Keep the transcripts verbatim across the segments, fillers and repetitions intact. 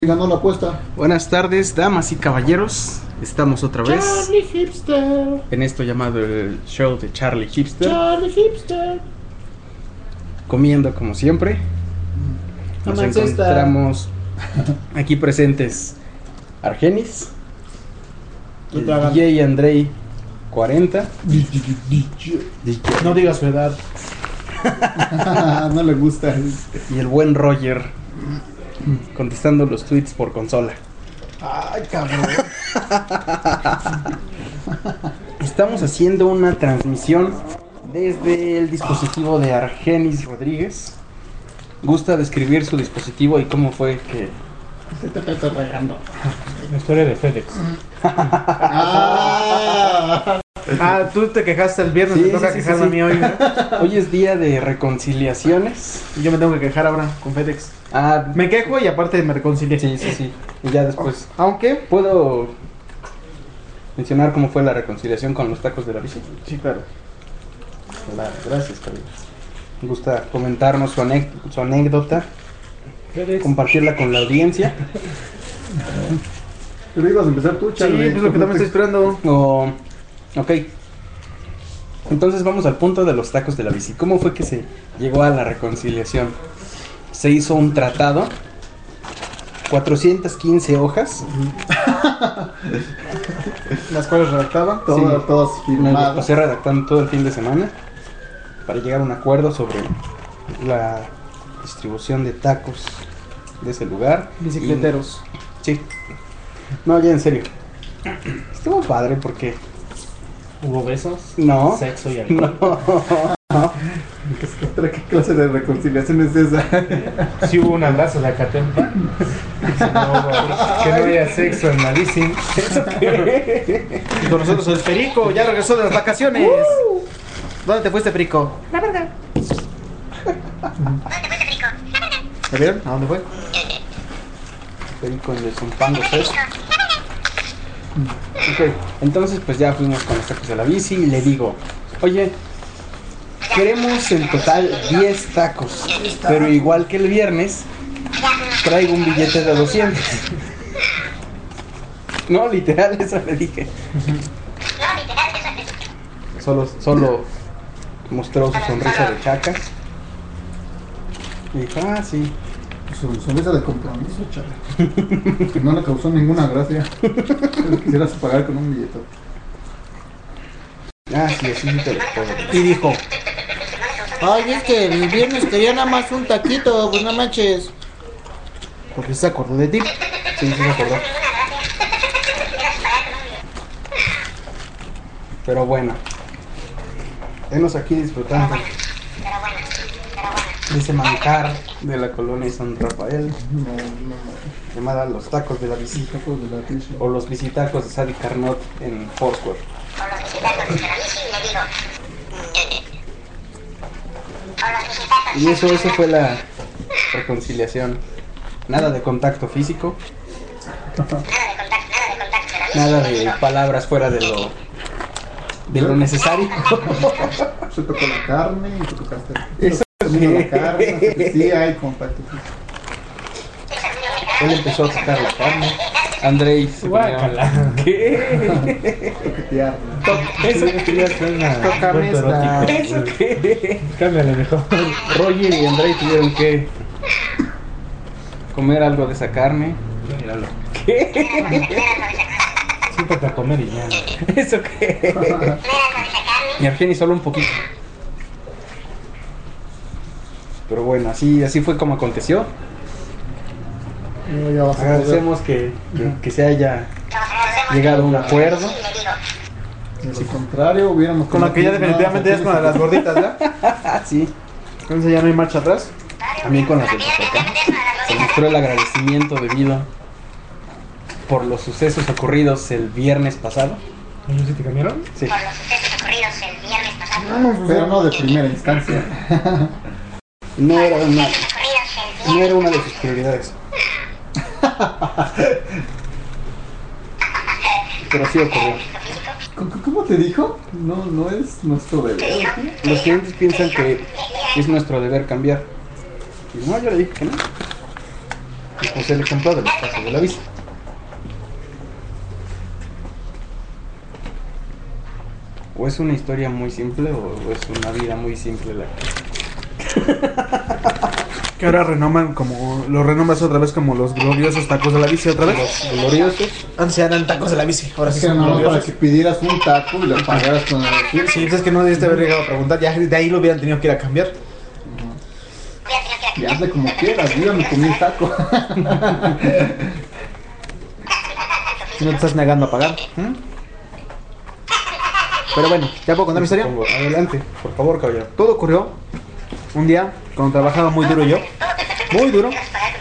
Ganó la apuesta. Buenas tardes, damas y caballeros. Estamos otra vez Charlie Hipster. en esto llamado el show de Charlie Hipster. Charlie Hipster. Comiendo como siempre. Nos Amanece encontramos aquí presentes Argenis, el D J Andrei cuarenta. No digas su edad. No le gusta. Y el buen Roger contestando los tweets por consola. Ay, cabrón. Estamos haciendo una transmisión desde el dispositivo de Argenis Rodríguez. ¿Gusta describir su dispositivo y cómo fue que Se te está regando. La historia de FedEx. Ah, Ah, tú te quejaste el viernes, Sí, me toca sí, sí, quejarme sí, sí. a mí hoy, ¿no? hoy es día de reconciliaciones? Y yo me tengo que quejar ahora con FedEx. Ah, Me quejo y aparte me reconcilié. sí, sí, sí. Y ya después. Aunque, ¿Puedo mencionar cómo fue la reconciliación con los tacos de la bici? sí, claro. Claro, gracias, Javier. ¿Gusta comentarnos su, anec- su anécdota? FedEx. Compartirla con la audiencia. pero ibas a empezar tú, Sí, Charlie. pues lo que también estoy esperando. O... Ok. Entonces vamos al punto de los tacos de la bici. ¿Cómo fue que se llegó a la reconciliación? Se hizo un tratado, cuatrocientas quince hojas. Las cuales redactaba. Todo, Sí. todos Me lo firmados. pasé redactando todo el fin de semana para llegar a un acuerdo sobre la distribución de tacos de ese lugar. Bicicleteros. Y- sí. No, ya en serio. Estuvo padre porque... Hubo besos, No. sexo y alcohol. No. ¿Otra qué clase de reconciliación es esa? Sí hubo un abrazo de Acatempa. Que no, hubo- que no había sexo en Malísimo. Y con nosotros el Perico, ya regresó de las vacaciones. ¿Dónde te fuiste, Perico? La verdad. ¿Me vieron? ¿A dónde fue? Perico en el Zumpango Fest. Ok, entonces pues ya fuimos con los tacos de la bici y le digo, oye, queremos en total diez tacos, pero igual que el viernes, traigo un billete de doscientos. No, literal, eso le dije. Solo, solo mostró su sonrisa de chaca. Y dijo, ah, sí. Su sonrisa de compromiso, Charlie. Que no le causó ninguna gracia. Quisieras pagar con un billete. Ah, sí, así sí te lo puedo. Y dijo, Ay, es que el viernes quería nada más un taquito, pues no manches. porque se acordó de ti. Sí, sí se acordó. Pero bueno, venos aquí disfrutando de ese manjar de la colonia San Rafael, No, no, no. llamada Los Tacos de la Bici, Tacos de la bici. o los Bicitacos de Sadi Carnot en Foursquare. Y eso, eso fue la reconciliación. Nada de contacto físico, nada de palabras fuera de lo de lo necesario. Se tocó la carne y te tocaste. Eso Comiendo que- la carne. así que sí hay contacto. Él empezó a sacar la carne. Andrei se ponía... Guácala. ¿Qué? Toquetear. ¿Eso Sí, ya suena Tócame cuento esta. erótico. ¿Eso qué? Cámbiale mejor. Roger y Andrei tuvieron que comer algo de esa carne. Míralo. ¿Qué? Siéntate a comer y ya. ¿Eso qué? Y Argenis solo un poquito. Pero bueno, así, así fue como aconteció. No, ya vas a poder. Agradecemos que, que, que se haya llegado a un acuerdo. De lo contrario, hubiéramos. Con la que ya definitivamente ya es con la de las gorditas, ¿ya? Sí, Entonces ya no hay marcha atrás. también con la de Boca. Se mostró el agradecimiento debido por los sucesos ocurridos el viernes pasado. ¿Ellos sí te cambiaron? Sí. Por los sucesos ocurridos el viernes pasado. Pero no de primera instancia. No era una, Ocurridos el no viernes era una de sus prioridades. Pero sí ocurrió. ¿Cómo- ¿Cómo te dijo? No, no es nuestro deber. Los clientes piensan que es nuestro deber cambiar. Y no, yo le dije que no. José le compró de los tacos de la bici. ¿O es una historia muy simple o es una vida muy simple la que... Que ahora renoman como, los renombras otra vez como los gloriosos tacos de la bici otra vez. Los gloriosos. Antes eran tacos de la bici, ahora sí Es que son no, para gloriosos. que pidieras un taco y lo pagaras con el refri. Sí, pues es que no debiste haber llegado a preguntar, ya de ahí lo hubieran tenido que ir a cambiar. Y hazle como quieras, yo me comí el taco. Si no te estás negando a pagar. ¿Mm? Pero bueno, ¿ya puedo contar mi historia? Supongo. Adelante, por favor, caballero. Todo ocurrió un día cuando trabajaba muy duro yo. Muy duro.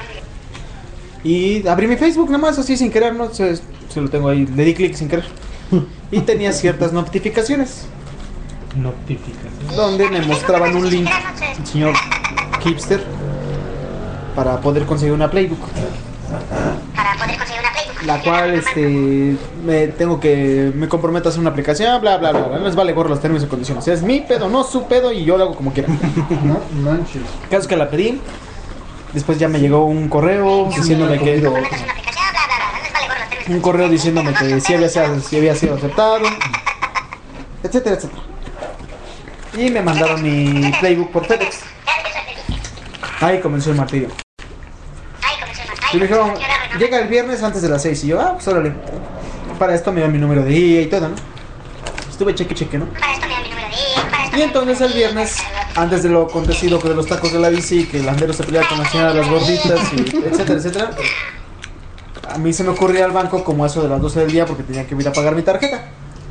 Y abrí mi Facebook nada más así sin querer, no sé, se lo tengo ahí, le di clic sin querer. Y tenía ciertas notificaciones Notificación. donde me mostraban un link, el señor Hipster, para poder conseguir una Playbook. Para poder conseguir una Playbook. La cual este me tengo que me comprometo a hacer una aplicación, bla bla bla, bla. No les vale gorro los términos y condiciones. Es mi pedo, no su pedo y yo lo hago como quiera. No manches. El caso es que la pedí. Después ya me llegó un correo diciéndome que Metas una aplicación, bla, bla, bla. No les vale gorro los términos. un correo diciéndome que sí había, sido- sí había sido aceptado, etcétera, etcétera. Y me mandaron mi Playbook por FedEx. Ahí comenzó el martirio. Ay, comenzó el mal. Y me dijeron, llega el viernes antes de las seis. Y yo, ah, pues órale. Para esto me dio mi número de I A y todo, ¿no? Estuve cheque, cheque, ¿no? Para esto me da mi número de I A. Para esto Y entonces el viernes, antes de lo acontecido de los tacos de la bici, que el landero se pelea con la señora de las gorditas, y etcétera, etcétera, a mí se me ocurría al banco como eso de las doce del día porque tenía que ir a pagar mi tarjeta.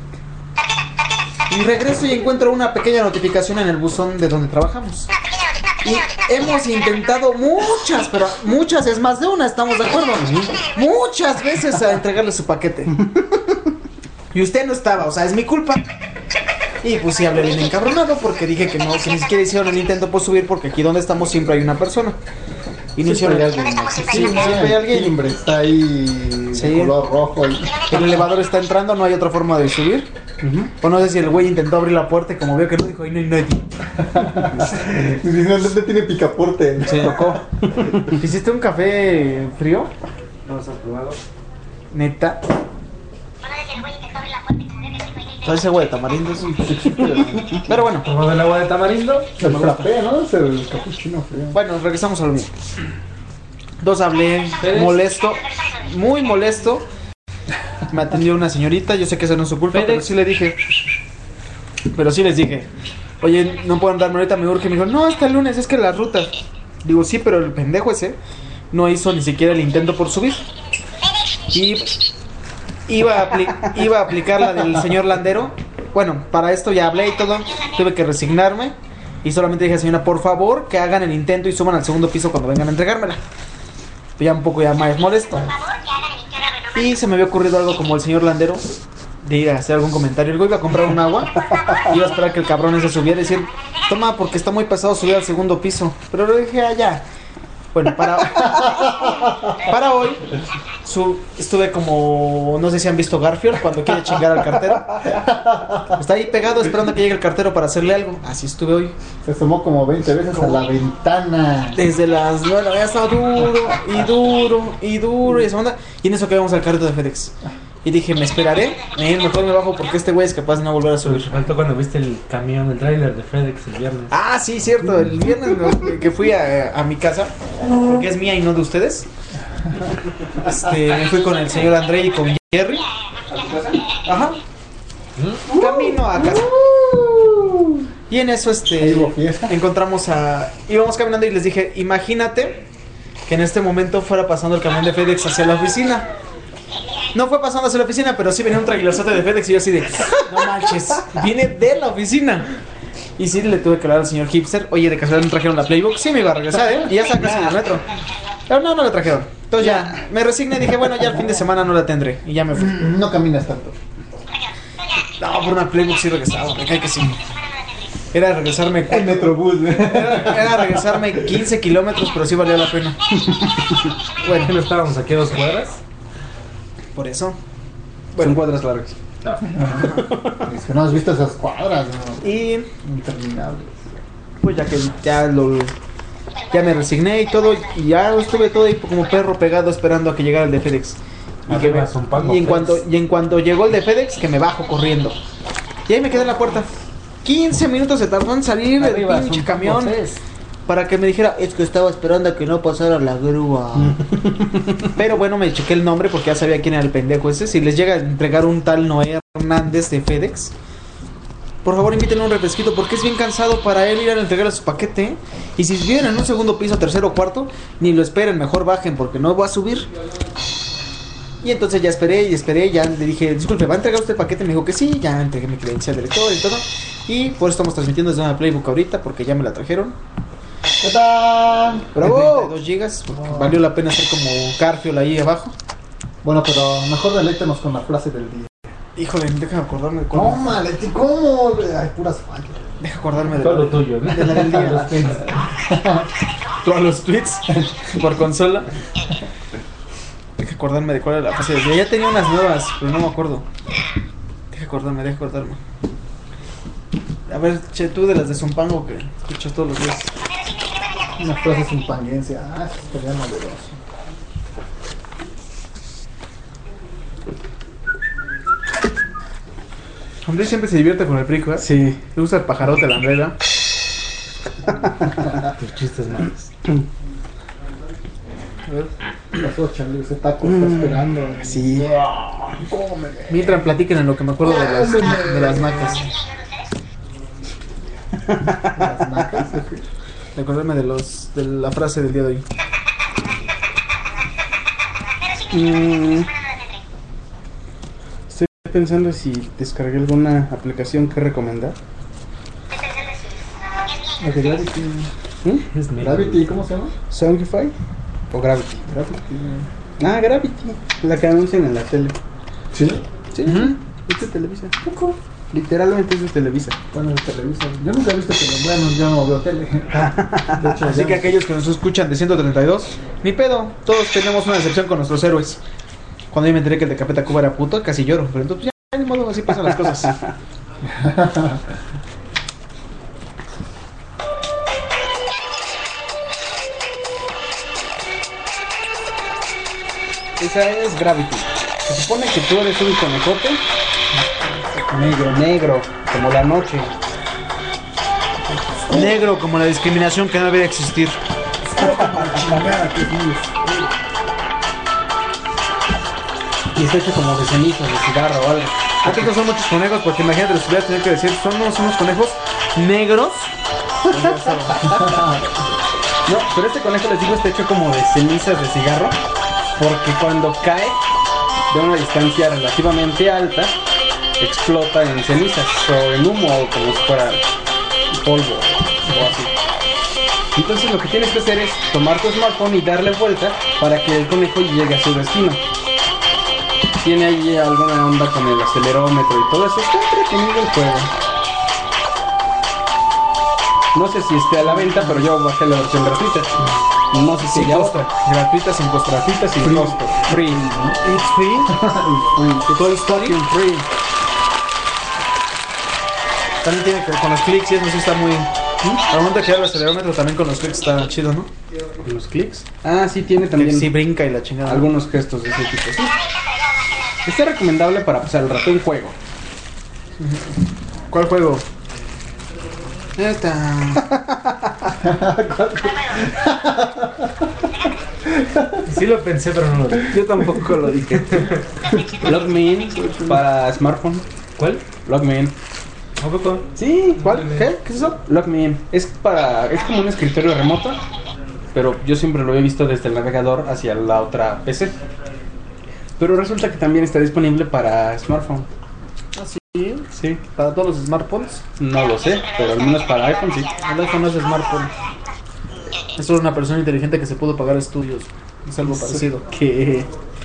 Y regreso y encuentro una pequeña notificación en el buzón de donde trabajamos. Y hemos intentado muchas, pero muchas, es más de una, estamos de acuerdo. Muchas veces a entregarle su paquete. Y usted no estaba, o sea, es mi culpa. Y pues sí hablé bien encabronado porque dije que no, que ni siquiera hicieron el intento por subir porque aquí donde estamos siempre hay una persona. Y no hicieron Siempre el hay alguien. Sí, siempre hay El alguien. timbre está ahí Sí. de color rojo. Y... El elevador está entrando, no hay otra forma de subir. O no sé si el güey intentó abrir la puerta y como veo que no dijo, ahí no hay nadie. No, no te tiene picaporte. Se tocó. ¿Hiciste un café frío? ¿No los has probado? Neta. Bueno, desde el güey intentó abrir la puerta y como veo que dijo, ahí no hay ¿Sabes ese güey de tamarindo? Pero bueno. ¿Probado el agua de tamarindo? El frappé, ¿no? Es el capuchino frío. Bueno, regresamos a lo mío. Dos hablé molesto, muy molesto. Me atendió una señorita, yo sé que esa no es su culpa, pero sí le dije. Pero sí les dije, oye, no pueden darme ahorita, me urge. Me dijo, no, hasta el lunes, es que las rutas. Digo, sí, pero el pendejo ese no hizo ni siquiera el intento por subir. Y iba a, apli- iba a aplicar la del señor Landero. Bueno, para esto ya hablé y todo, tuve que resignarme. Y solamente dije, señora, por favor, que hagan el intento y suban al segundo piso cuando vengan a entregármela. Pues ya un poco ya más molesto. Por favor, que hagan el intento de renovar. Y se me había ocurrido algo como el señor Landero, de ir a hacer algún comentario. El güey iba a comprar un agua, iba a esperar que el cabrón ese subiera y decir, toma, porque está muy pesado subir al segundo piso. Pero le dije, allá. Bueno, para, para hoy su, estuve como, no sé si han visto Garfield cuando quiere chingar al cartero. Está ahí pegado esperando a que llegue el cartero para hacerle algo. Así estuve hoy. Se asomó como veinte veces a la ventana. Desde las nueve de la mañana estaba duro y duro y duro y esa onda. Y en eso que vamos al carrito de FedEx. Y dije, me esperaré, eh, mejor me bajo porque este güey es capaz de no volver a subir. Faltó cuando viste el camión, el tráiler de FedEx el viernes. Ah, sí, cierto. El viernes me- que fui a, a mi casa, porque es mía y no de ustedes. Este, me fui con el señor André y con Jerry. Ajá. Camino a casa. Y en eso, Ahí este, hubo fiesta. encontramos a. Íbamos caminando y les dije, imagínate que en este momento fuera pasando el camión de FedEx hacia la oficina. No fue pasando hacia la oficina, pero sí venía un trailerzote de FedEx y yo así de, no manches, viene de la oficina. Y sí le tuve que hablar al señor Hipster, oye, de casualidad no trajeron la Playbook, sí me iba a regresar, ¿eh? Y ya está casi en el metro. Pero no, no la trajeron. Entonces ya, me resigné y dije, bueno, ya el fin de semana no la tendré. Y ya me fui. No caminas tanto. No, por una Playbook sí regresaba, me cae que sí. Era regresarme, El metrobús. era, era regresarme quince kilómetros, pero sí valía la pena. Bueno, ¿no estábamos aquí a dos cuadras? Por eso. Son cuadras largas. Es que no has visto esas cuadras, ¿no? Y Interminables. pues ya que ya lo Ya me resigné y todo, y ya estuve todo ahí como perro pegado esperando a que llegara el de FedEx. Y, que Arriba, me- Zumpango, y en FedEx. cuanto y en cuanto llegó el de FedEx, que me bajo corriendo. Y ahí me quedé en la puerta. quince minutos se tardó en salir Arriba, el pinche Zumpango, camión FedEx. para que me dijera, Es que estaba esperando a que no pasara la grúa. pero bueno, me chequé el nombre porque ya sabía quién era el pendejo ese. Si les llega a entregar un tal Noé Hernández de FedEx, por favor invítenle un refresquito porque es bien cansado para él ir a entregarle su paquete. Y si viven en un segundo piso, tercero o cuarto, ni lo esperen, mejor bajen porque no va a subir. Y entonces ya esperé y esperé, ya le dije, disculpe, ¿va a entregar usted el paquete? Me dijo que sí, ya entregué mi credencial de lector y todo. Y por eso estamos transmitiendo desde una Playbook ahorita porque ya me la trajeron. ¡Tatán! ¡Bravo! ¡Bravo! treinta y dos gigas, valió la pena hacer como Garfield ahí abajo. Bueno, pero mejor deleítenos con la frase del día. Híjole, déjame acordarme de cuál. No, Maleti, ¿cómo? Ay, puras fallas. Deja acordarme de Todo lo la, tuyo, ¿no? de la del día. Los pins. Todos los tweets por consola. Deja acordarme de cuál era la frase del día. Ya tenía unas nuevas, pero no me acuerdo. Deja acordarme, deja acordarme. A ver, che, tú de las de Zumpango que escuchas todos los días. Una frase sin panguencia. Ah, eso estaría novedoso. Andrés siempre se divierte con el prico, ¿eh? Sí, Le gusta el pajarote, la Andrea. tus chistes malos. A ver. Pasó, Charlie, ese taco está esperando. Sí. Cómeme. Mientras platiquen en lo que me acuerdo de las, de las macas. Las nacas. Recordarme de los de la frase del día de hoy. Mm, estoy pensando si descargué alguna aplicación que recomendar. La de Gravity. ¿Mm? Es negro. Gravity, ¿cómo se llama? ¿Soundify o Gravity? Gravity. Ah, Gravity, la que anuncian en la tele. ¿Sí? Sí, es de Televisa. Literalmente es de Televisa. Bueno, de Televisa. Yo nunca he visto tele. Bueno, yo no veo tele. De hecho, Así ya que no- aquellos que nos escuchan de ciento treinta y dos, ni pedo, todos tenemos una decepción con nuestros héroes. Cuando yo me enteré que el de Capeta Cuba era puto, casi lloro. Pero entonces ya, de modo, así pasan las cosas. Esa es Gravity. Se supone que tú eres un conejote negro, negro, como la noche. Negro como la discriminación que no debe existir. Chingada, que es muy- Y está hecho como de cenizas, de cigarro o algo. Aquí no son muchos conejos porque imagínate, les hubiera tenido que decir, son unos, unos conejos negros. No, pero este conejo, les digo, está hecho como de cenizas de cigarro. Porque cuando cae de una distancia relativamente alta, explota en cenizas o en humo o como si fuera polvo o así. Entonces lo que tienes que hacer es tomar tu smartphone y darle vuelta para que el conejo llegue a su destino. Tiene ahí alguna onda con el acelerómetro y todo eso. Está entretenido el juego. No sé si esté a la venta, pero yo bajé la versión gratuita. No sé si Sin ya costo. otra. Gratuita, sin costo. Gratuita, sin Free. costo. Free. It's free. Toy Story free. También tiene que con los clics y eso sí está muy... Al momento de girar el acelerómetro también con los clics está chido, ¿no? ¿Con los clics? Ah, sí, tiene también también. Sí, brinca y la chingada. Algunos gestos de ese tipo, sí. Está recomendable para pasar el rato en juego. ¿Cuál juego? Esta. Sí lo pensé, pero no lo dije. Yo tampoco lo dije. Log Me In para smartphone. ¿Cuál? Log Me In. ¿A poco? Sí, ¿cuál? ¿Qué? ¿Qué es eso? Log Me In. Es para. Es como un escritorio remoto. Pero yo siempre lo he visto desde el navegador hacia la otra P C. Pero resulta que también está disponible para smartphone. ¿Ah, sí? Sí. ¿Para todos los smartphones? No lo sé, pero al menos para iPhone sí. El iPhone no es smartphone. Es solo una persona inteligente que se pudo pagar estudios. Es algo parecido. Que.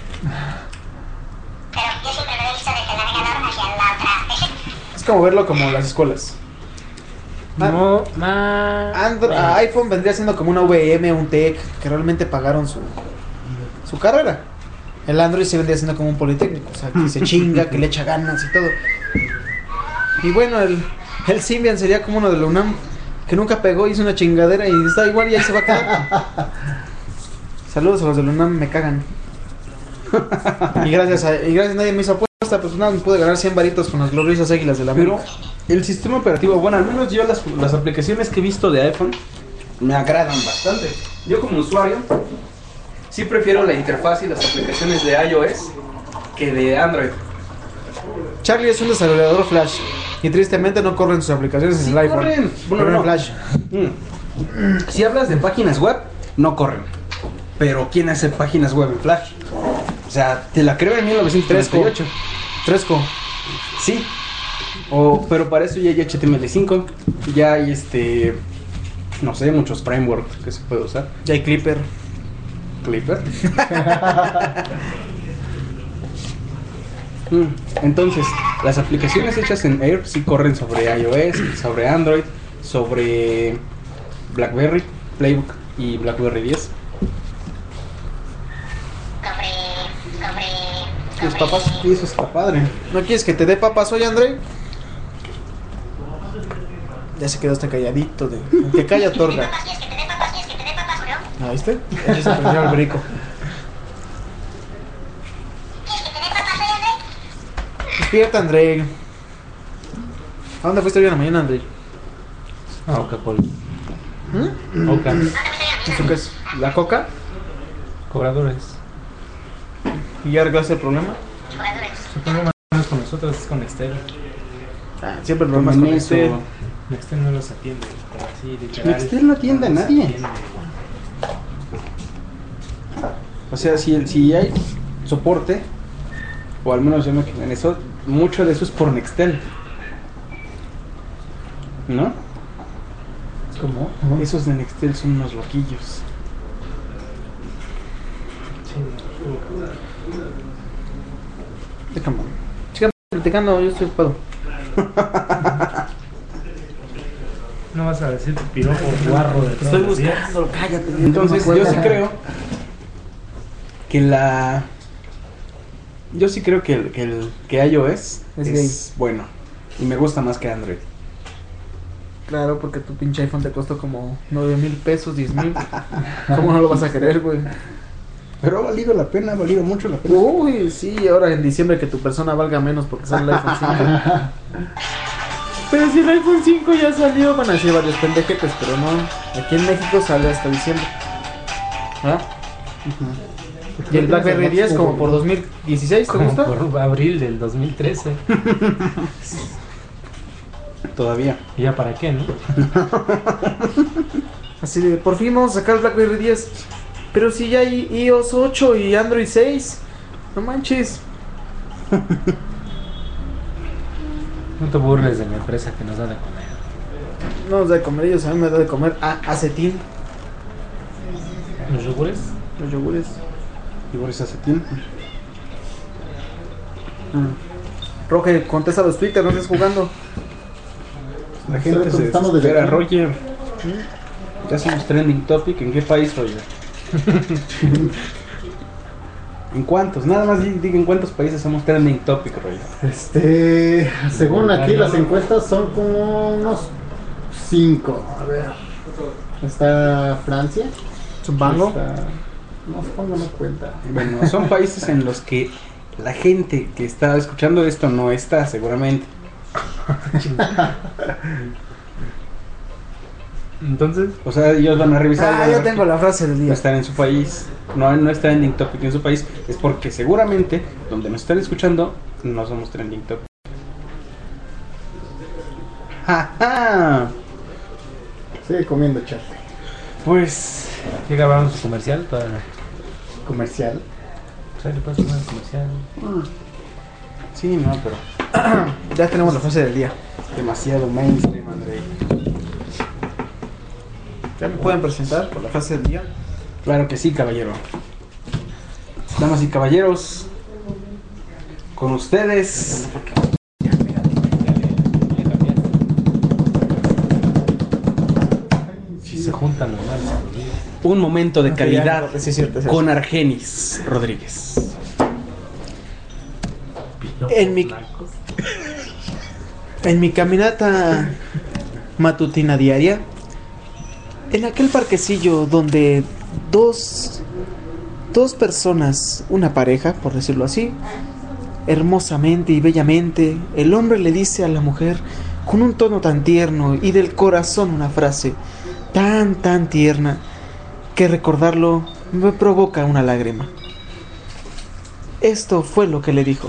Pero yo siempre lo he visto desde el navegador hacia la otra P C. Es como verlo como las escuelas. No, ma. Andro- a iPhone vendría siendo como una V M, un Tech, que realmente pagaron su, su carrera. El Android sí vendría siendo como un Politécnico, o sea, que se chinga, que le echa ganas y todo. Y bueno, el, el Symbian sería como uno de la UNAM. que nunca pegó, hizo una chingadera y está igual y ahí se va a quedar. Saludos a los de la UNAM, me cagan. Y gracias a, y gracias a nadie me hizo apuesta, pues nada, me pude ganar cien varitos con las gloriosas águilas de la Pero América. el sistema operativo, bueno, al menos yo las, las aplicaciones que he visto de iPhone me agradan bastante. Yo como usuario sí prefiero la interfaz y las aplicaciones de iOS que de Android. Charlie es un desarrollador Flash y tristemente no corren sus aplicaciones en Sí el iPhone. corren. Bueno, Corren no. Flash. Mm. Si hablas de páginas web, no corren. Pero ¿quién hace páginas web en Flash? O sea, te la creo en mil novecientos treinta y ocho. Fresco. Sí. O, pero para eso ya hay H T M L cinco. Ya hay este. No sé, muchos frameworks que se puede usar. Ya hay Clipper. Clipper. Mm, Entonces, las aplicaciones hechas en Air sí corren sobre iOS, sobre Android, sobre BlackBerry, Playbook y BlackBerry diez. Sobre, sobre, Los papas. Y eso está padre. ¿No quieres que te dé papas hoy, André? Ya se quedó hasta calladito. De... El que calla otorga. papas, ¿quieres que te dé papas? ¿Quieres que te dé papas o no? ¿Ah, viste? Ya se prendió el brico. ¿Quieres que te dé papas hoy, André? Despierta, André. ¿A dónde fuiste hoy en la mañana, André? Ah, Coca-Cola. ¿Mm? Coca. ¿Esto qué es? ¿La coca? Cobradores. ¿Y ya arreglaste el problema? Jugadores. Su problema no es con nosotros, es con Nextel. Ah, siempre el problema es con Con este. eso. Nextel no los atiende, pero así literal. Nextel no atiende a los nadie. atiende. O sea, si, si hay soporte, o al menos yo me quedé en eso, mucho de eso es por Nextel. ¿No? ¿Cómo? Esos de Nextel son unos loquillos. Déjame. Sigan platicando, yo estoy ocupado. No vas a decir tu piropo guarro de todos Estoy los días. buscando, cállate. Entonces, no me yo sí acuerdo. creo que la. Yo sí creo que, el, que, el, que iOS Es es, bueno. Y me gusta más que Android. Claro, porque tu pinche iPhone te costó como nueve mil pesos, diez mil. ¿Cómo no lo vas a querer, güey? Pero ha valido la pena, ha valido mucho la pena. Uy, sí, ahora en diciembre que tu persona valga menos porque sale el iPhone cinco. Pero si el iPhone cinco ya salió, van a decir varios pendejetes, pero no. Aquí en México sale hasta diciembre. ¿Ah? Y el BlackBerry diez como por dos mil dieciséis, ¿te Como gusta? por abril del dos mil trece. Todavía. ¿Y ya para qué, no? Así de, por fin vamos a sacar el BlackBerry diez. Pero si ya hay iOS ocho y Android seis. No manches. No te burles de la empresa que nos da de comer. No nos da de comer ellos, a mí me da de comer a acetín. ¿Los yogures? Los yogures. Y Boris Acetín. Roge, contesta los Twitter, no estés jugando. La gente se Estamos desde desespera, aquí. Roger. Ya somos trending topic. ¿En qué país, Roger? ¿En cuántos? Nada más di- diga en cuántos países somos trending topic, Roger. Este, según aquí las encuestas son como unos cinco. A ver. Está Francia. Zumbango. Está, no supongo, no cuenta. Bueno, son países en los que la gente que está escuchando esto no está, seguramente. Entonces, O sea, ellos van a revisar. y Ah, van a yo ver tengo que la frase del no día. están en su país. No, no es trending topic en su país. Es porque seguramente donde nos están escuchando no somos trending topic. ¡Ja, ja! Sigue comiendo, chat. Pues ¿ya grabaron su comercial? Todavía no. Comercial. O sea, le puedes poner el comercial. sí, no, pero Ya tenemos la frase del día. demasiado mainstream, Andrei. ¿Ya me pueden presentar por la frase del día? Claro que sí, caballero. Damas y caballeros, con ustedes. Si se juntan los males. Un momento de Ok, calidad ya, sí, es cierto, es cierto. con Argenis Rodríguez. En mi, en mi caminata matutina diaria, En aquel parquecillo donde dos, dos personas, una pareja, por decirlo así, hermosamente y bellamente, el hombre le dice a la mujer con un tono tan tierno y del corazón una frase tan, tan tierna que recordarlo me provoca una lágrima. Esto fue lo que le dijo.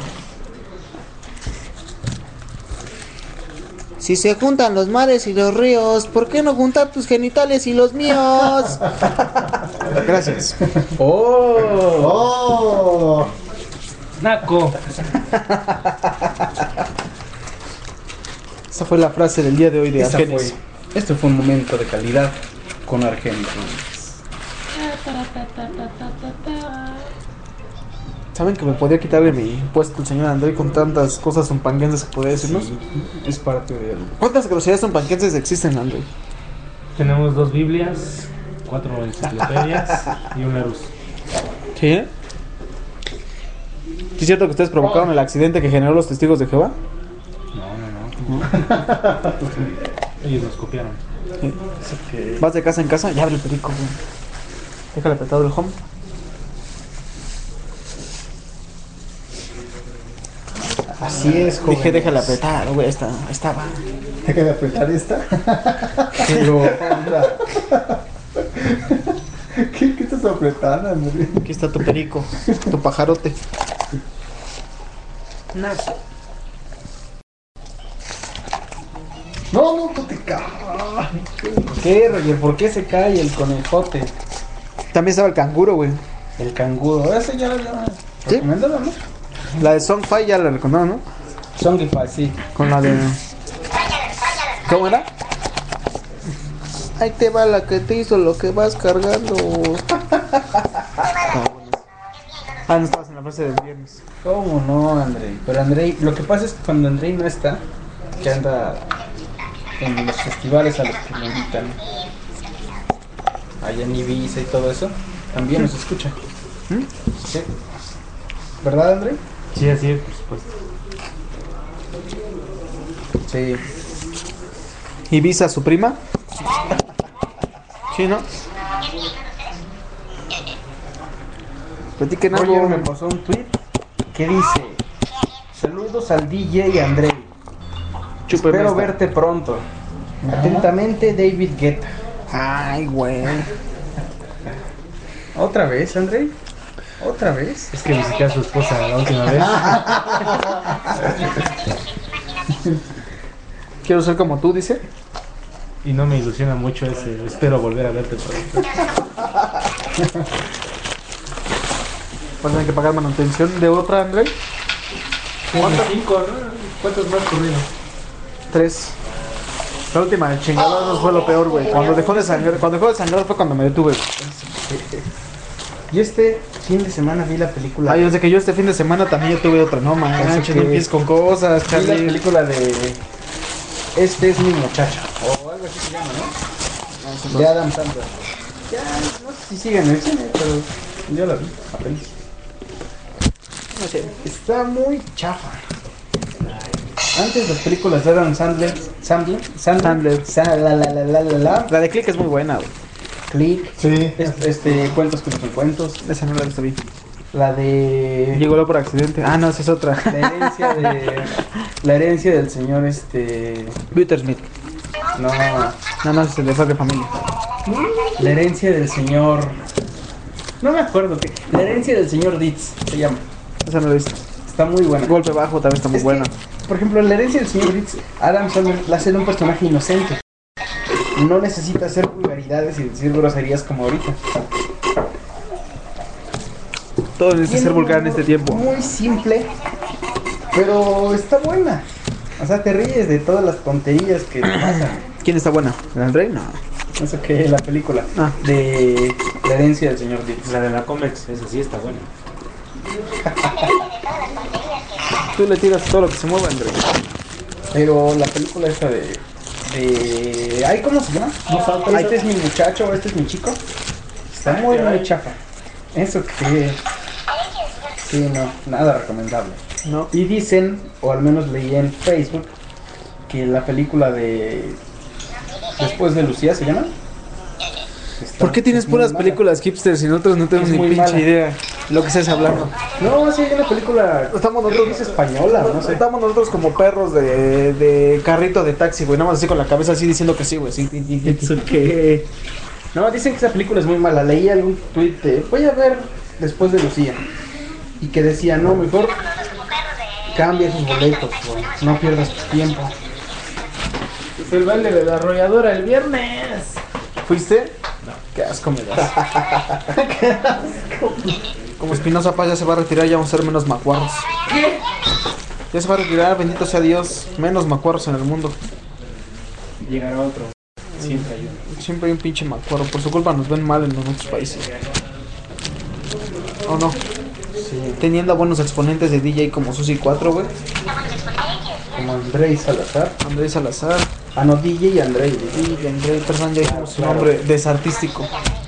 Si se juntan los mares y los ríos, ¿por qué no juntar tus genitales y los míos? Gracias. ¡Oh! ¡Oh! Naco. Esa fue la frase del día de hoy de Esa Argenis. fue, esto fue un momento de calidad con Argenis. ¿Saben que me podría quitarle mi puesto el señor André con tantas cosas zumpanguenses que podría decirnos? Sí, es parte de él. ¿Cuántas groserías zumpanguenses existen, André? Tenemos dos Biblias, cuatro enciclopedias y un Larus. ¿Sí? ¿Sí es cierto que ustedes provocaron el accidente que generó los testigos de Jehová? No, no, no. Ellos nos copiaron. ¿Sí? ¿Vas de casa en casa? Ya abre el perico, güey. Déjale apretado el home. Así es, joven. Dije, déjale apretar, güey. Está, estaba. Deja de apretar esta. Pero, ¿Qué, ¿Qué estás apretando, André? Aquí está tu perico, tu pajarote. No, no, no te caes. ¿qué, Roger? ¿Por qué se cae el conejote? También estaba el canguro, güey. El canguro. Ese ya lo ya ¿Sí? recomendaron, ¿no? La de Songfy ya la recomendaron, ¿no? Songify, sí. Con la de... ¿Cómo era? Ahí te va la que te hizo lo que vas cargando. Ah, no estabas en la frase del viernes. ¿Cómo no, Andrei? Pero Andrei, lo que pasa es que cuando Andrei no está, que anda en los festivales a los que me invitan, allá en Ibiza y todo eso, también nos escucha. ¿Mm? Sí. ¿Verdad, Andrei? Sí, así es, por supuesto. Sí. Ibiza, su prima. Sí, ¿no? Platiquen algo. Roger me pasó un tweet que dice: saludos al D J Andrei. Chúpeme Espero esta. verte pronto. Atentamente, David Guetta. Ay, güey. ¿Otra vez, Andrei? ¿Otra vez? Es que visité a su esposa la última vez. Quiero ser como tú, dice. Y no me ilusiona mucho ese. Espero volver a verte pronto. Vas a tener que pagar manutención de otra, André. ¿Cuántas? Cinco, ¿no? ¿Cuántas más corrieron? Tres. La última, el chingadazo fue lo peor, güey. Cuando dejó de sangrar, cuando dejó de sangrar fue cuando me detuve. Yo este fin de semana vi la película. Ay, desde que yo este fin de semana también yo tuve otra. No manches, no empieces con cosas, Vi la Charlie. película de Este es mi muchacho, o algo así se llama, ¿no? De Adam Sandler. Ya, no sé si sigue en el cine, pero yo la vi apenas. No sé. Está muy chafa. Antes las películas de Adam Sandler, Sandler, Sandler, Sandler. Sa- la, la, la, la, la, la, La de Click es muy buena, güey. Click, Sí. este, este, cuentos que no son cuentos, Esa no la he visto bien. la de Llegó por accidente. Ah, no, esa es otra. la herencia de la herencia del señor este Peter Smith. no No, no, se le fue de familia. la herencia del señor no me acuerdo qué la herencia del señor Ditz se llama, Esa no la he visto. está muy buena. Golpe bajo también está muy Es buena. que, por ejemplo, la herencia del señor Ditz, Adam Sandler la hace de un personaje inocente. No necesita hacer vulgaridades y decir groserías como ahorita. Todo necesita Tiene ser un vulgar en humor este tiempo. Muy simple, pero está buena. O sea, te ríes de todas las tonterías que pasan. ¿Quién está buena? ¿El André? No. Eso que la película Ah. de la herencia del señor Ditz. La de la Comex, esa sí está buena. Tú le tiras todo lo que se mueva, André. Pero la película esta de... de... Ay, ¿cómo se llama? Ay, este es mi muchacho, este es mi chico. Está muy, muy chafa. Eso que... Sí, no, nada recomendable. No. Y dicen, o al menos leí en Facebook, que la película de... Después de Lucía, ¿se llama? está- ¿Por qué tienes es muy puras mala. películas hipsters y nosotros no tenemos Es ni muy pinche mala. idea de lo que estás hablando? No, sí, hay una película. Estamos creo nosotros que es española, no sé. Estamos nosotros como perros de, de carrito de taxi, güey. Nada más así con la cabeza así diciendo que sí, güey. Sí, sí, sí, sí. ¿Eso qué? No, dicen que esa película es muy mala. Leí algún tweet de, voy a ver después de Lucía. Y que decía, no, mejor cambia sus boletos, güey. No pierdas tu tiempo. Es el baile de la arrolladora el viernes. ¿Fuiste? No. Qué asco me das. Qué asco. Como Espinosa Paz ya se va a retirar, ya vamos a ser menos macuarros. ¿Qué? Ya se va a retirar, bendito sea Dios. Menos macuarros en el mundo. Llegará otro. Siempre hay uno. Siempre hay un pinche macuarro. Por su culpa nos ven mal en nuestros países. ¿O no? Sí. Teniendo a buenos exponentes de D J como Susi cuatro, güey. Como Andrei Salazar. Andrés Salazar. Ah, no, D J y Andrei. Y Andrés, perdón, ya dijimos su Claro. nombre desartístico.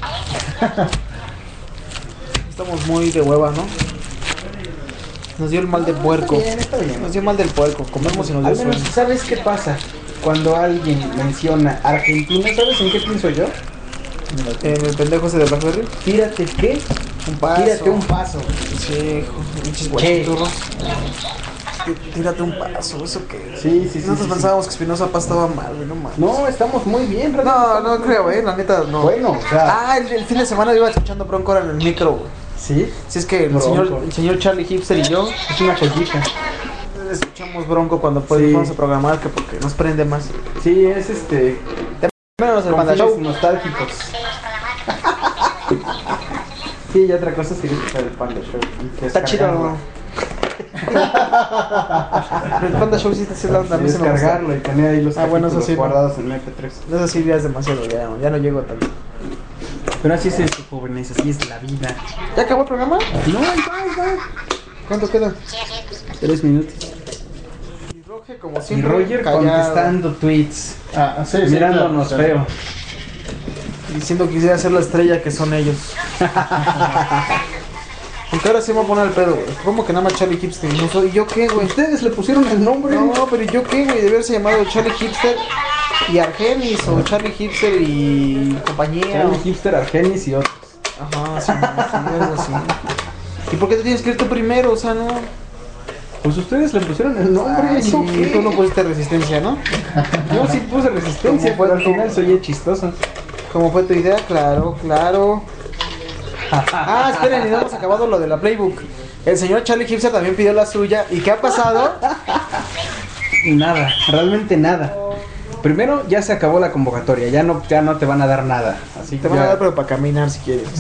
Estamos muy de hueva, ¿no? Nos dio el mal de puerco. Está bien, está bien. Nos dio mal del puerco. Comemos y nos dio Al menos, sueño. ¿sabes qué pasa? Cuando alguien menciona Argentina, ¿sabes en qué pienso yo? Eh, el pendejo ese de Blackberry. Tírate qué? Un paso. Tírate un paso. Sí, hijo, pinches ¿Qué? guachiturros. Tí- Tírate un paso, ¿eso qué? Sí, sí, sí. Nosotros sí, pensábamos que Espinosa Paz estaba mal, güey, no mames. No, estamos muy bien, No, realmente. no creo, eh, la neta, no. Bueno, o sea. Ah, el, el fin de semana iba escuchando Bronco ahora en el micro, güey. ¿Sí? Si es que el Bronco. señor, el señor Charlie Hipster y yo Es una joyita. escuchamos Bronco cuando podemos Sí. vamos a programar, que porque nos prende más. Sí, es este. Menos el Con Panda fines Show. nostálgicos. Sí, y otra cosa sería escuchar el Panda Show. y Está chido. descargarlo. El Panda Show sí está haciendo onda, a Y mí se me gusta. descargarlo y tener ahí los Ah, bueno, eso capítulos sí, no. guardados en M P tres. No sé si ya es demasiado, ya, ya no llego tanto. Pero así es esto, jóvenes, así es la vida. ¿Ya acabó el programa? No, ahí va, ahí va. ¿Cuánto queda? Tres minutos. Y Roger, como Y siempre, Roger callado, contestando tweets. Ah, sí, sí, Mirándonos claro, claro. feo. diciendo que quisiera ser la estrella que son ellos. Porque ahora sí me voy a poner el pedo, güey. ¿Cómo que nada más Charlie Hipster? No soy, ¿y yo qué, güey? Ustedes le pusieron el nombre. No, pero ¿y yo qué, güey? Debe haberse llamado Charlie Hipster y Argenis, o Charlie Hipster y compañía. Charlie Hipster, Argenis y otros. Ajá, sí, sí, algo así. ¿Y por qué te tienes que ir tú primero? O sea, no. Pues ustedes le pusieron el nombre. Ay, sí, ¿yo qué? tú no pusiste resistencia, ¿no? Yo sí puse resistencia, ¿Cómo fue pero al tu- final soy chistoso. ¿Cómo fue tu idea? Claro, claro. Ah, esperen, y no hemos acabado lo de la Playbook. El señor Charlie Hipster también pidió la suya. ¿Y qué ha pasado? Nada, realmente nada. Primero ya se acabó la convocatoria, ya no, ya no te van a dar nada. Así Te van ya- a dar, pero para caminar si quieres.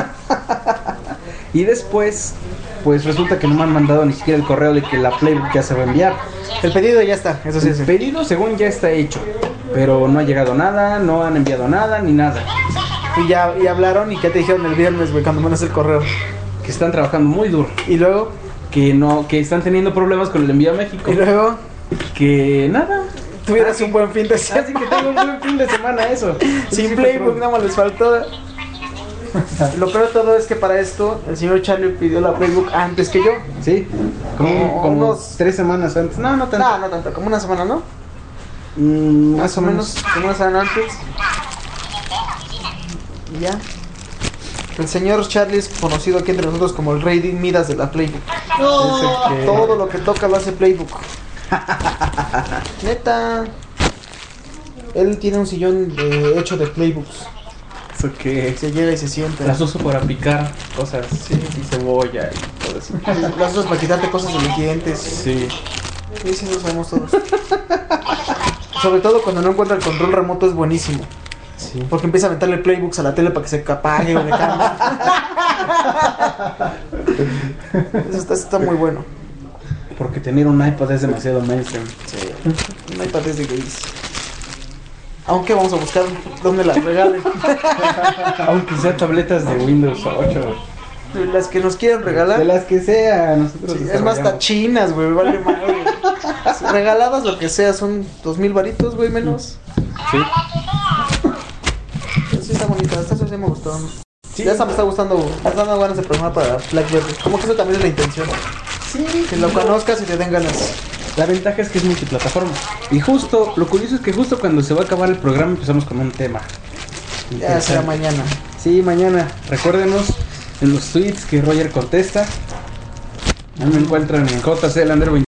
Y después, pues resulta que no me han mandado ni siquiera el correo de que la Playbook ya se va a enviar. El pedido ya está, eso sí, El sí. pedido según ya está hecho, pero no ha llegado nada, no han enviado nada ni nada. Y ya y hablaron y qué te dijeron el viernes, güey, cuando mandas el correo. Que están trabajando muy duro, Y luego, que no, que están teniendo problemas con el envío a México. y luego, Que nada. tuvieras un buen fin de semana. Así que tengo un buen fin de semana eso. Sin Sí, Playbook, patrón. nada más les faltó. Lo peor de todo es que para esto, el señor Charlie pidió la Playbook antes que yo. Sí, como, Como como unos- tres semanas antes. No, no tanto. No, no tanto, como una semana, ¿no? Mm, Más o menos, como una semana antes. Y ya. El señor Charlie es conocido aquí entre nosotros como el rey de Midas de la Playbook. Es el que- Todo lo que toca lo hace Playbook. Neta. Él tiene un sillón de- hecho de Playbooks. Eso que Se llega y se sienta. las uso para picar cosas, sí, y cebolla y todo eso. Las usas para quitarte cosas de los dientes. Sí. Sí, sí, lo sabemos todos. Sobre todo cuando no encuentra el control remoto es buenísimo. Sí. Porque empieza a meterle playbooks a la tele para que se apague o le cambie. Eso está, está muy bueno. Porque tener un iPad es demasiado mainstream. Sí. No hay patés de gays. Aunque vamos a buscar dónde las regalen. Aunque sea tabletas de Windows ocho. Las que nos quieran regalar. De las que sea, nosotros Sí, es más, hasta desarrollamos. chinas, güey, vale madre. Regaladas, lo que sea, son dos mil varitos, güey, menos. Sí. Sí, está bonita, esta sí me gustó. Sí. Ya esta me está gustando, me están dando ganas de programar para Blackberry. Como que eso también es la intención. Sí, Que lo conozcas y te den ganas. La ventaja es que es multiplataforma. Y justo, lo curioso es que justo cuando se va a acabar el programa empezamos con un tema. Ya será mañana. Sí, mañana. Recuérdenos en los tweets que Roger contesta. A mí me encuentran en J C Lander